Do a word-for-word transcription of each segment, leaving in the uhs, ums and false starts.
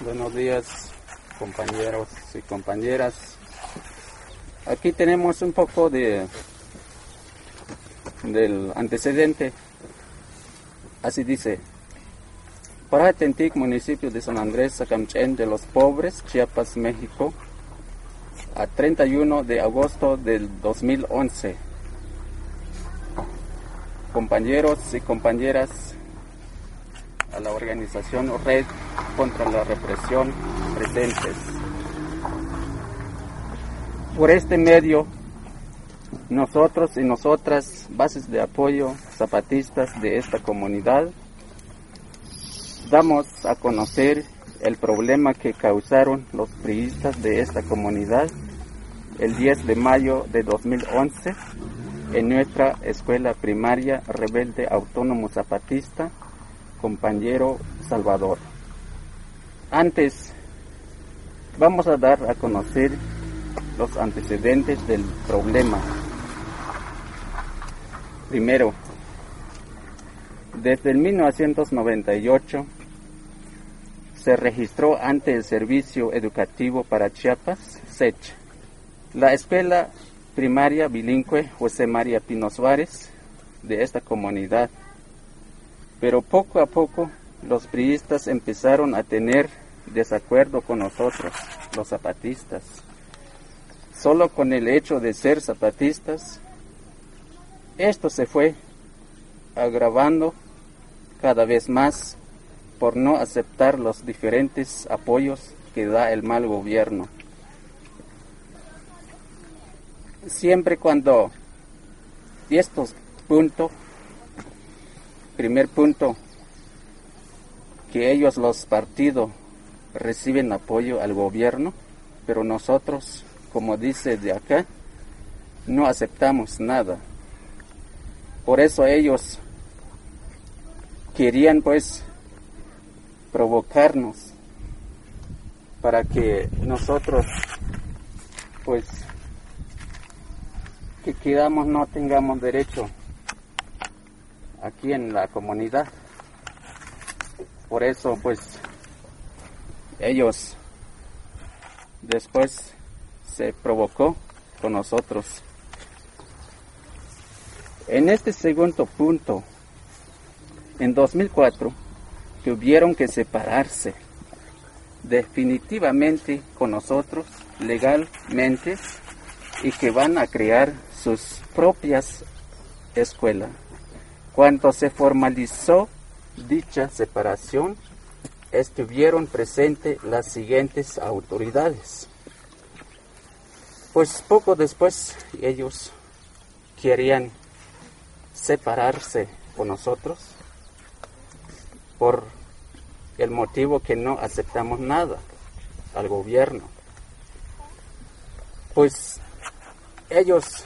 Buenos días, compañeros y compañeras. Aquí tenemos un poco de del antecedente. Así dice: Paratentic, municipio de San Andrés, Sacamchén de los Pobres, Chiapas, México, a treinta y uno de agosto del dos mil once. Compañeros y compañeras, a la organización Red contra la Represión presentes. Por este medio, nosotros y nosotras, bases de apoyo zapatistas de esta comunidad, damos a conocer el problema que causaron los priistas de esta comunidad el diez de mayo de dos mil once en nuestra escuela primaria Rebelde Autónomo Zapatista, Compañero Salvador. Antes, vamos a dar a conocer los antecedentes del problema. Primero, desde el mil novecientos noventa y ocho se registró ante el Servicio Educativo para Chiapas, S E C H, la escuela primaria bilingüe José María Pino Suárez de esta comunidad. Pero poco a poco los priistas empezaron a tener desacuerdo con nosotros, los zapatistas. Solo con el hecho de ser zapatistas, esto se fue agravando cada vez más por no aceptar los diferentes apoyos que da el mal gobierno. Siempre cuando estos puntos, primer punto, que ellos los partidos reciben apoyo al gobierno, pero nosotros, como dice de acá, no aceptamos nada. Por eso ellos querían pues provocarnos para que nosotros pues que quedamos no tengamos derecho aquí en la comunidad. Por eso pues ellos después se provocó con nosotros. En este segundo punto, en dos mil cuatro, tuvieron que separarse definitivamente con nosotros, legalmente, y que van a crear sus propias escuelas. Cuando se formalizó dicha separación, estuvieron presentes las siguientes autoridades. Pues poco después ellos querían separarse con nosotros por el motivo que no aceptamos nada al gobierno. Pues ellos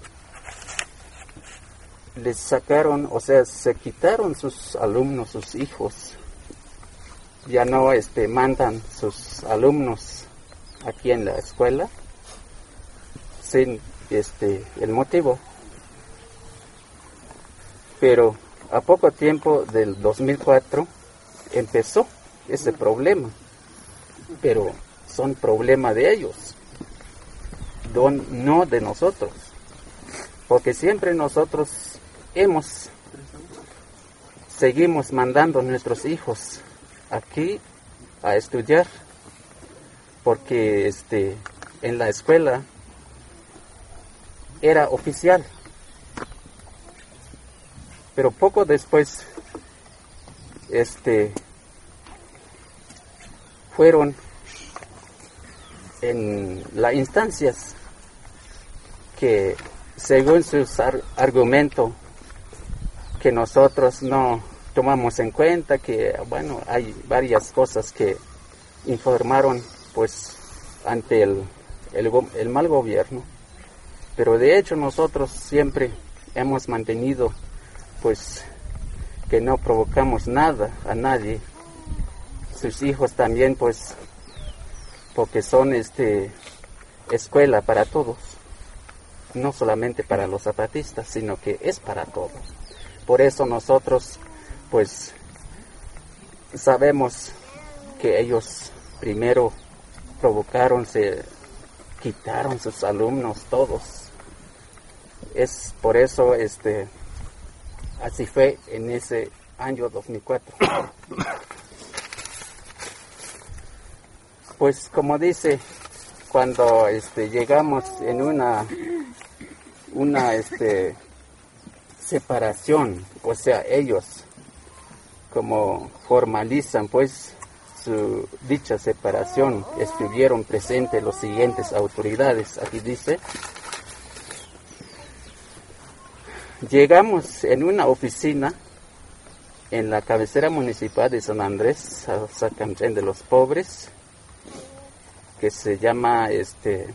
les sacaron, o sea, se quitaron sus alumnos, sus hijos. Ya no este, mandan sus alumnos aquí en la escuela sin este, el motivo. Pero a poco tiempo del dos mil cuatro empezó ese problema. Pero son problemas de ellos, don, no de nosotros. Porque siempre nosotros hemos, seguimos mandando a nuestros hijos aquí a estudiar, porque este, en la escuela era oficial. Pero poco después, este, fueron en las instancias que, según sus ar- argumentos, que nosotros no tomamos en cuenta, que bueno, hay varias cosas que informaron pues ante el, el, el mal gobierno. Pero de hecho nosotros siempre hemos mantenido pues que no provocamos nada a nadie. Sus hijos también pues, porque son este escuela para todos, no solamente para los zapatistas, sino que es para todos. Por eso nosotros pues sabemos que ellos primero provocaron, se quitaron sus alumnos todos. Es por eso, este, así fue en ese año dos mil cuatro. Pues como dice, cuando este, llegamos en una, una este, separación, o sea, ellos como formalizan pues su dicha separación, estuvieron presentes las siguientes autoridades. Aquí dice, llegamos en una oficina en la cabecera municipal de San Andrés, Sacantén de los Pobres, que se llama este,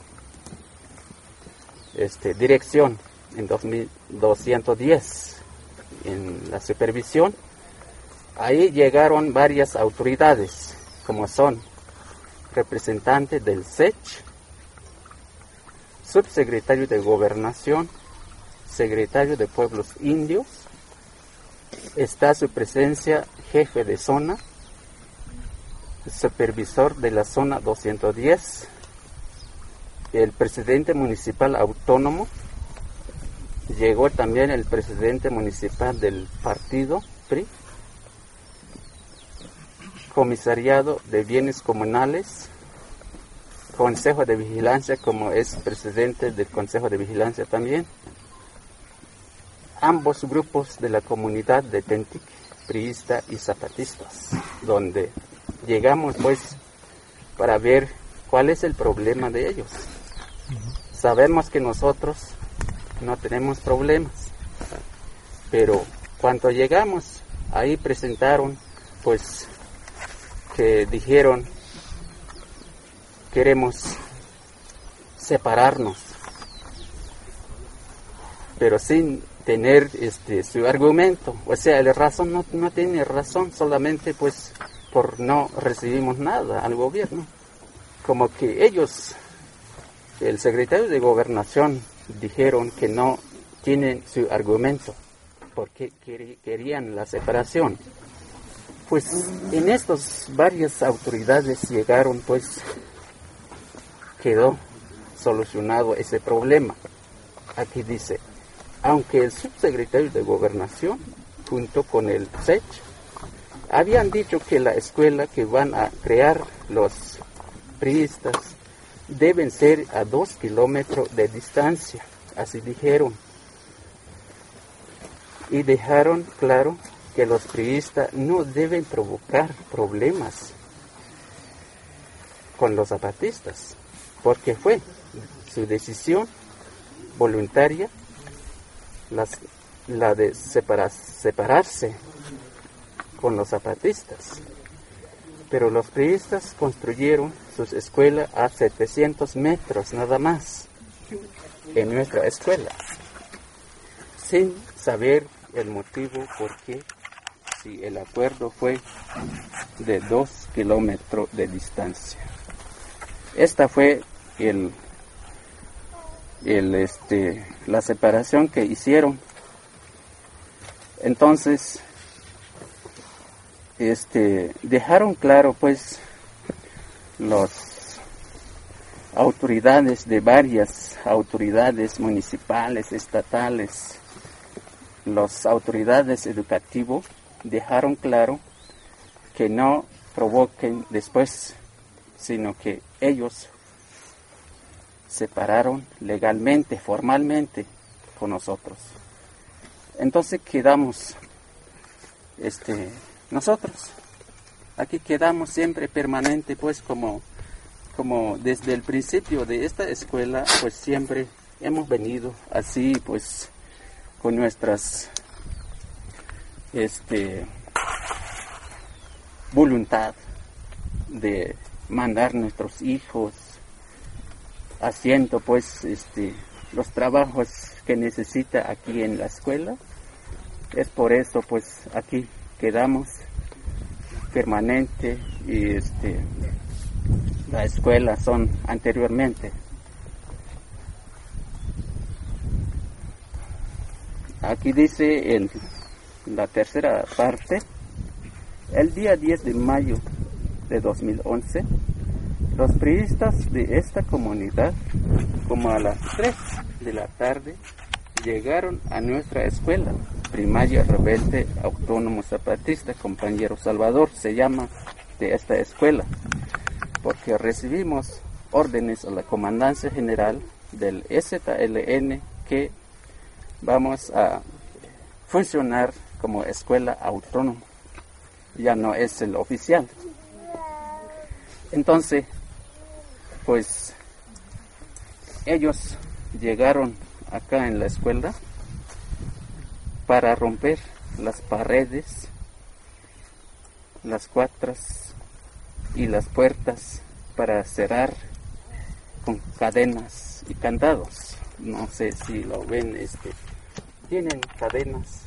este dirección en dos mil doscientos diez, en la supervisión. Ahí llegaron varias autoridades, como son representantes del S E C H, subsecretario de Gobernación, secretario de Pueblos Indios, está su presencia jefe de zona, supervisor de la zona doscientos diez, el presidente municipal autónomo, llegó también el presidente municipal del partido P R I, comisariado de bienes comunales, consejo de vigilancia, como es presidente del consejo de vigilancia también, ambos grupos de la comunidad de Tentic, priista y zapatistas, donde llegamos pues para ver cuál es el problema de ellos. Sabemos que nosotros no tenemos problemas, pero cuando llegamos ahí presentaron pues que dijeron queremos separarnos, pero sin tener este su argumento, o sea, la razón no, no tiene razón, solamente pues por no recibimos nada al gobierno, como que ellos, el secretario de Gobernación, dijeron que no tienen su argumento, porque querían la separación. Pues en estos varias autoridades llegaron, pues quedó solucionado ese problema. Aquí dice, aunque el subsecretario de Gobernación, junto con el S E C H, habían dicho que la escuela que van a crear los priistas deben ser a dos kilómetros de distancia, así dijeron. Y dejaron claro que los priistas no deben provocar problemas con los zapatistas, porque fue su decisión voluntaria las, la de separa, separarse con los zapatistas. Pero los priistas construyeron sus escuelas a setecientos metros nada más en nuestra escuela, sin saber el motivo por qué, si el acuerdo fue de dos kilómetros de distancia. Esta fue el, el, este, la separación que hicieron. Entonces, este, dejaron claro, pues, las autoridades de varias autoridades municipales, estatales, las autoridades educativas, dejaron claro que no provoquen después, sino que ellos separaron legalmente, formalmente con nosotros. Entonces quedamos, este, nosotros, aquí quedamos siempre permanente, pues como, como desde el principio de esta escuela, pues siempre hemos venido así, pues con nuestras, este, voluntad de mandar nuestros hijos haciendo pues este los trabajos que necesita aquí en la escuela. Es por eso pues aquí quedamos permanente y este la escuela son anteriormente. Aquí dice en la tercera parte, el día diez de mayo de dos mil once, los priistas de esta comunidad, como a las tres de la tarde, llegaron a nuestra escuela primaria Rebelde Autónomo Zapatista, compañero Salvador, se llama de esta escuela, porque recibimos órdenes a la Comandancia General del E Z L N que vamos a funcionar como escuela autónoma, ya no es el oficial. Entonces, pues ellos llegaron acá en la escuela para romper las paredes, las cuatras y las puertas, para cerrar con cadenas y candados. No sé si lo ven, este, tienen cadenas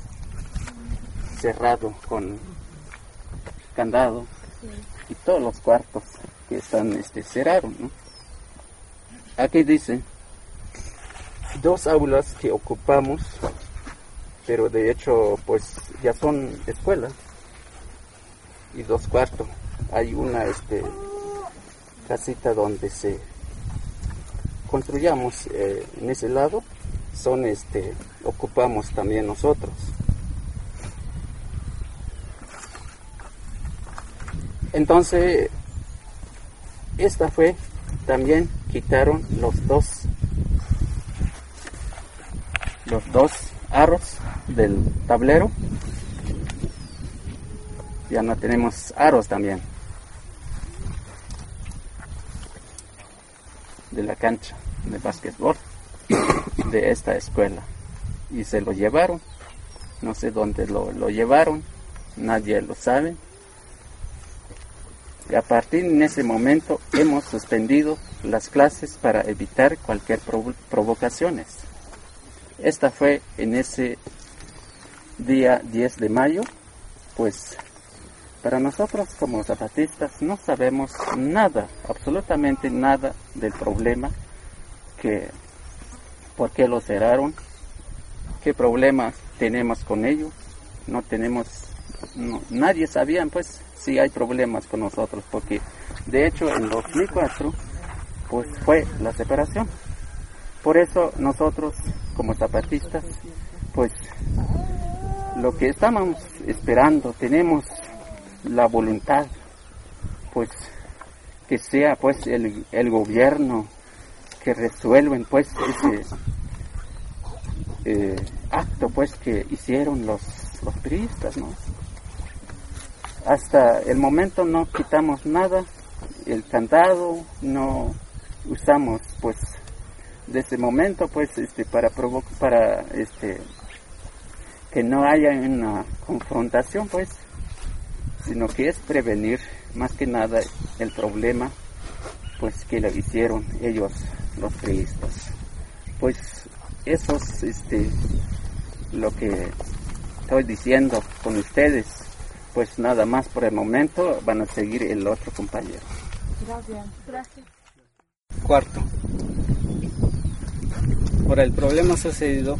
cerrado con candado y todos los cuartos que están este, cerraron, ¿no? Aquí dice dos aulas que ocupamos, pero de hecho pues ya son escuelas, y dos cuartos. Hay una este, casita donde se construyamos eh, en ese lado, son este, ocupamos también nosotros. Entonces, esta fue, también quitaron los dos, los dos aros del tablero. Ya no tenemos aros también de la cancha de básquetbol de esta escuela, y se lo llevaron, no sé dónde lo, lo llevaron, nadie lo sabe. Y a partir de ese momento hemos suspendido las clases para evitar cualquier provo- provocaciones. Esta fue en ese día diez de mayo, pues para nosotros como zapatistas no sabemos nada, absolutamente nada del problema, que por qué lo cerraron, qué problemas tenemos con ellos. No tenemos, no, nadie sabía pues si hay problemas con nosotros, porque de hecho en dos mil cuatro pues fue la separación. Por eso nosotros como zapatistas pues lo que estábamos esperando, tenemos la voluntad pues que sea pues el, el gobierno que resuelven pues ese eh, acto pues que hicieron los, los priistas, ¿no? Hasta el momento no quitamos nada, el candado no usamos pues desde ese momento pues este para provocar, para este que no haya una confrontación pues, sino que es prevenir más que nada el problema pues que lo hicieron ellos los priistas. Pues eso es este lo que estoy diciendo con ustedes. Pues nada más por el momento, van a seguir el otro compañero. Gracias. Gracias. Cuarto, por el problema sucedido,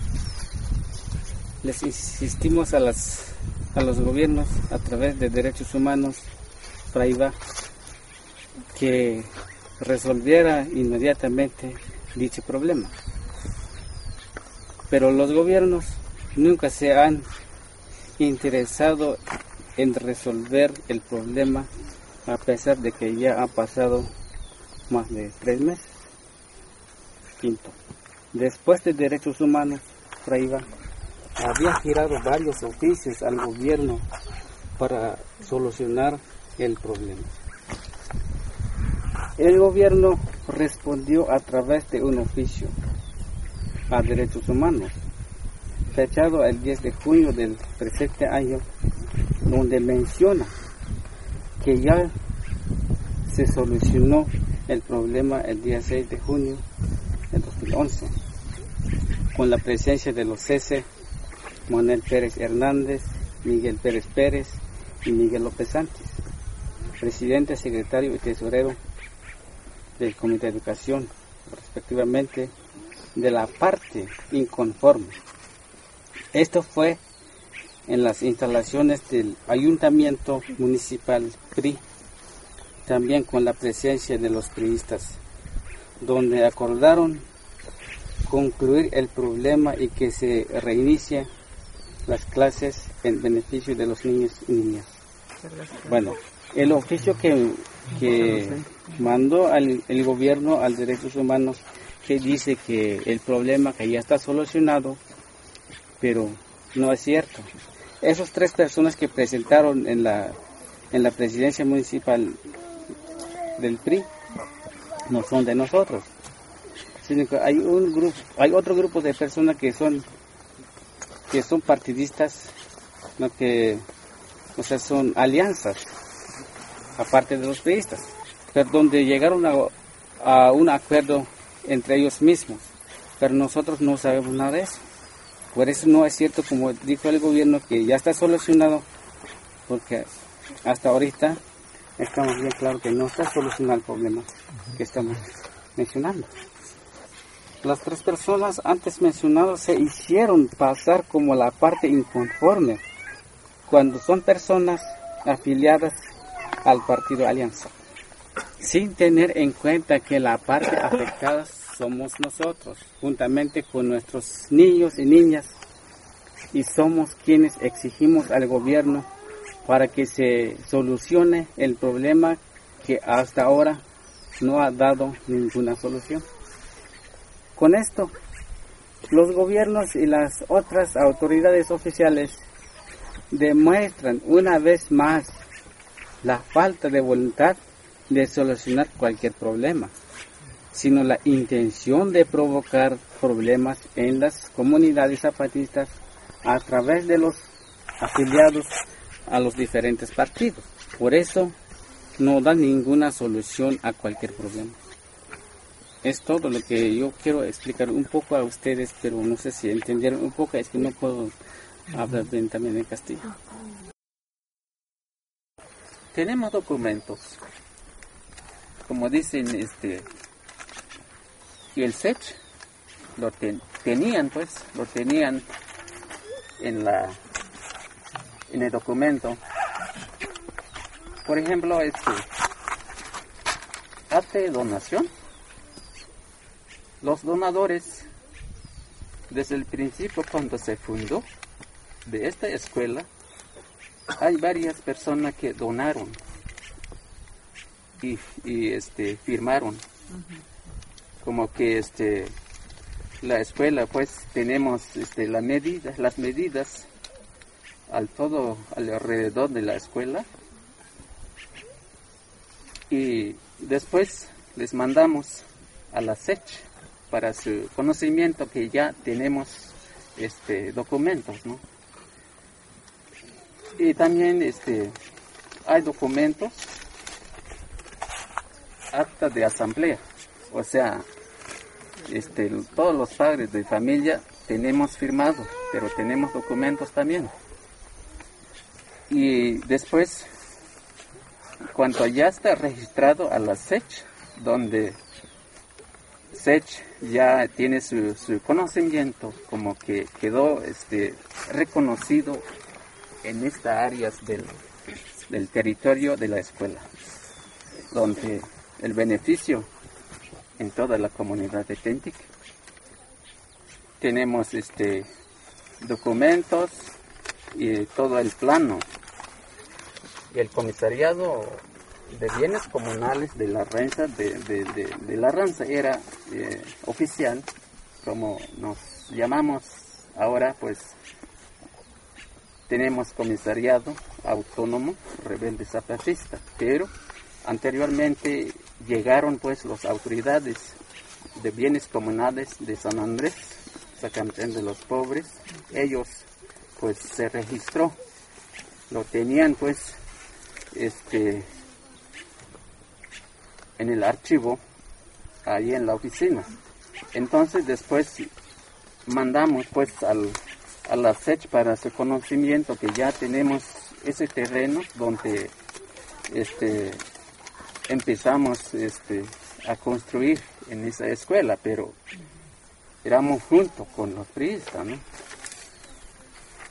les insistimos a las a los gobiernos a través de derechos humanos, FRAIVA, que resolviera inmediatamente dicho problema. Pero los gobiernos nunca se han interesado en resolver el problema, a pesar de que ya ha pasado más de tres meses. Quinto, después de derechos humanos, FRAIVA había girado varios oficios al gobierno para solucionar el problema. El gobierno respondió a través de un oficio a derechos humanos, fechado el diez de junio del presente año, donde menciona que ya se solucionó el problema el día seis de junio del dos mil once, con la presencia de los C C, Manuel Pérez Hernández, Miguel Pérez Pérez y Miguel López Sánchez, presidente, secretario y tesorero del Comité de Educación, respectivamente, de la parte inconforme. Esto fue en las instalaciones del Ayuntamiento Municipal P R I, también con la presencia de los priistas, donde acordaron concluir el problema y que se reinicie las clases en beneficio de los niños y niñas. Bueno, el oficio que, que mandó al, el gobierno al Derechos Humanos, que dice que el problema que ya está solucionado, pero no es cierto. Esas tres personas que presentaron en la, en la presidencia municipal del P R I no son de nosotros, sino que hay un grupo, hay otro grupo de personas que son que son partidistas, ¿no? que o sea, son alianzas aparte de los priistas, pero donde llegaron a, a un acuerdo entre ellos mismos, pero nosotros no sabemos nada de eso. Por eso no es cierto, como dijo el gobierno, que ya está solucionado, porque hasta ahorita estamos bien claros que no está solucionado el problema que estamos mencionando. Las tres personas antes mencionadas se hicieron pasar como la parte inconforme, cuando son personas afiliadas al partido Alianza, sin tener en cuenta que la parte afectada somos nosotros, juntamente con nuestros niños y niñas, y somos quienes exigimos al gobierno para que se solucione el problema que hasta ahora no ha dado ninguna solución. Con esto, los gobiernos y las otras autoridades oficiales demuestran una vez más la falta de voluntad de solucionar cualquier problema, sino la intención de provocar problemas en las comunidades zapatistas a través de los afiliados a los diferentes partidos. Por eso no dan ninguna solución a cualquier problema. Es todo lo que yo quiero explicar un poco a ustedes, pero no sé si entendieron un poco, es que no puedo hablar bien también en castillo. Tenemos documentos, como dicen, este, y el S E C lo ten, tenían, pues, lo tenían en la, en el documento. Por ejemplo, este, hace donación. Los donadores, desde el principio cuando se fundó de esta escuela, hay varias personas que donaron y, y este, firmaron. Como que este, la escuela, pues tenemos este, la medida, las medidas al todo alrededor de la escuela, y después les mandamos a la S E C para su conocimiento que ya tenemos este documentos, ¿no? Y también este hay documentos, acta de asamblea, o sea, este todos los padres de familia tenemos firmado, pero tenemos documentos también. Y después, cuando ya está registrado a la S E C, donde S E C ya tiene su, su conocimiento, como que quedó este, reconocido en estas áreas del, del territorio de la escuela, donde el beneficio en toda la comunidad de Tentic. Tenemos este, documentos y todo el plano. Y el comisariado de bienes comunales de la Ranza, de, de, de, de la Ranza era eh, oficial, como nos llamamos ahora, pues tenemos comisariado autónomo rebelde zapatista, pero anteriormente llegaron pues las autoridades de bienes comunales de San Andrés, Zacantén de los Pobres. Ellos pues se registró, lo tenían pues este en el archivo, ahí en la oficina. Entonces después mandamos pues al, a la S E C para su conocimiento que ya tenemos ese terreno donde este, empezamos este, a construir en esa escuela, pero éramos juntos con los priistas, ¿no?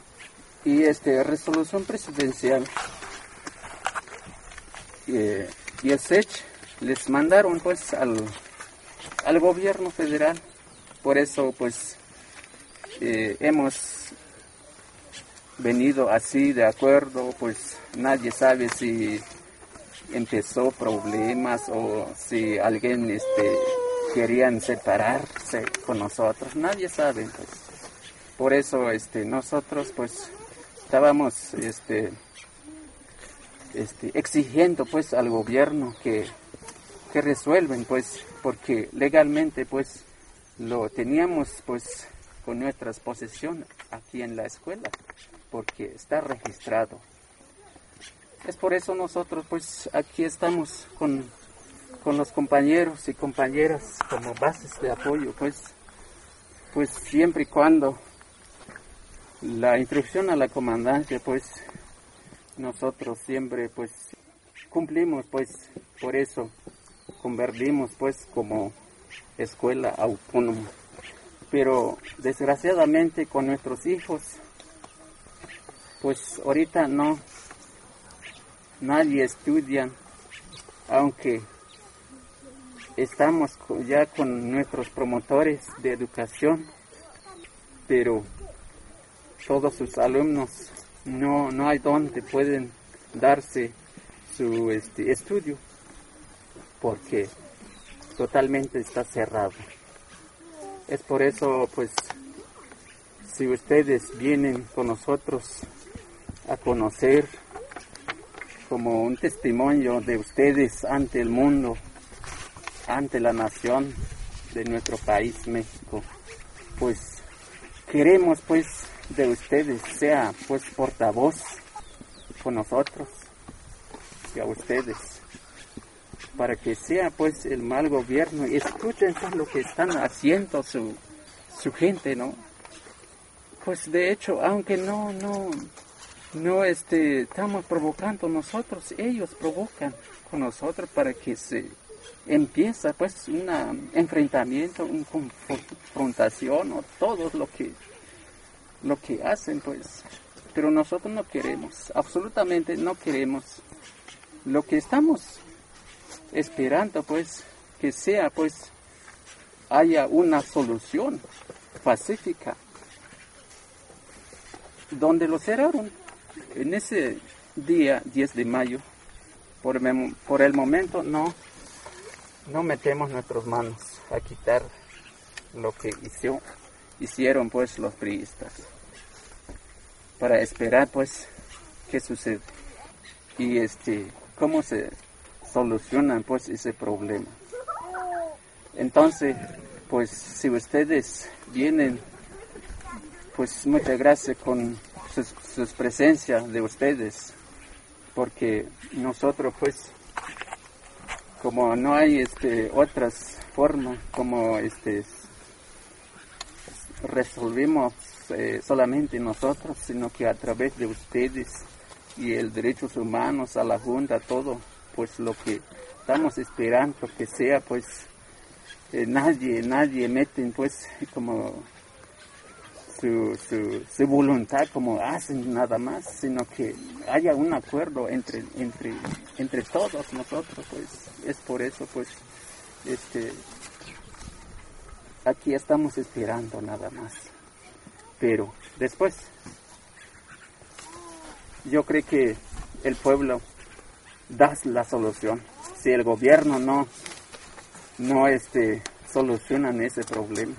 Y este resolución presidencial eh, y el S E C les mandaron pues al, al gobierno federal. Por eso pues eh, hemos venido así de acuerdo, pues nadie sabe si empezó problemas o si alguien este, querían separarse con nosotros, nadie sabe pues. Por eso este, nosotros pues estábamos este, este, exigiendo pues al gobierno que, que resuelven pues, porque legalmente pues lo teníamos pues con nuestras posesiones aquí en la escuela, porque está registrado. Es por eso nosotros pues aquí estamos con, con los compañeros y compañeras como bases de apoyo, pues, pues siempre y cuando la instrucción a la comandancia, pues nosotros siempre pues cumplimos, pues por eso convertimos pues como escuela autónoma. Pero desgraciadamente con nuestros hijos, pues ahorita no, nadie estudia, aunque estamos ya con nuestros promotores de educación, pero todos sus alumnos no, no hay donde pueden darse su este, estudio, porque totalmente está cerrado. Es por eso, pues, si ustedes vienen con nosotros a conocer como un testimonio de ustedes ante el mundo, ante la nación de nuestro país, México, pues queremos pues de ustedes sea pues portavoz con nosotros y a ustedes, para que sea pues el mal gobierno y escuchen pues, lo que están haciendo su, su gente, ¿no? Pues de hecho, aunque no, no, no este, estamos provocando nosotros, ellos provocan con nosotros para que se empieza pues un enfrentamiento, una confrontación o todo lo que, lo que hacen pues. Pero nosotros no queremos, absolutamente no queremos. Lo que estamos esperando pues que sea pues haya una solución pacífica. Donde lo cerraron en ese día diez de mayo, por, por el momento no, no metemos nuestras manos a quitar lo que hizo, hicieron pues los priistas, para esperar pues qué sucede y este cómo se solucionan pues ese problema. Entonces pues si ustedes vienen, pues muchas gracias con sus, sus presencias de ustedes, porque nosotros pues como no hay este otras formas como este resolvimos eh, solamente nosotros, sino que a través de ustedes y el derechos humanos a la Junta, todo pues lo que estamos esperando que sea pues eh, nadie nadie meten pues como Su, su, su voluntad como hacen nada más, sino que haya un acuerdo entre entre entre todos nosotros, pues es por eso pues este aquí estamos esperando nada más. Pero después yo creo que el pueblo da la solución. Si el gobierno no no este soluciona ese problema,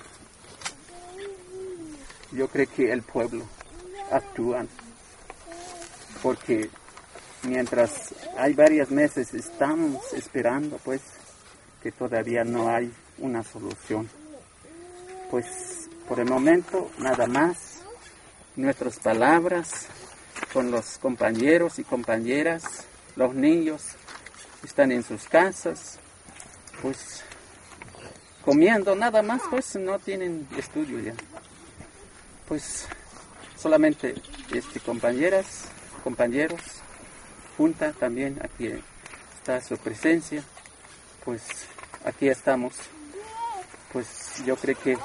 yo creo que el pueblo actúa, porque mientras hay varios meses estamos esperando pues que todavía no hay una solución. Pues por el momento nada más nuestras palabras con los compañeros y compañeras, los niños están en sus casas pues comiendo nada más, pues no tienen estudio ya. Pues solamente este, compañeras, compañeros, Junta también, aquí está su presencia, pues aquí estamos, pues yo creo que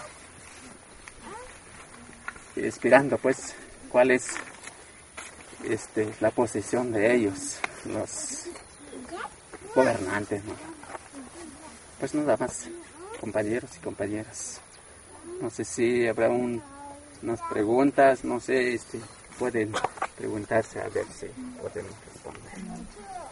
esperando pues cuál es este, la posición de ellos, los, gobernantes, ¿no? Pues nada más, compañeros y compañeras. No sé si habrá un, unas preguntas, no sé, este, pueden preguntarse a ver si podemos responder.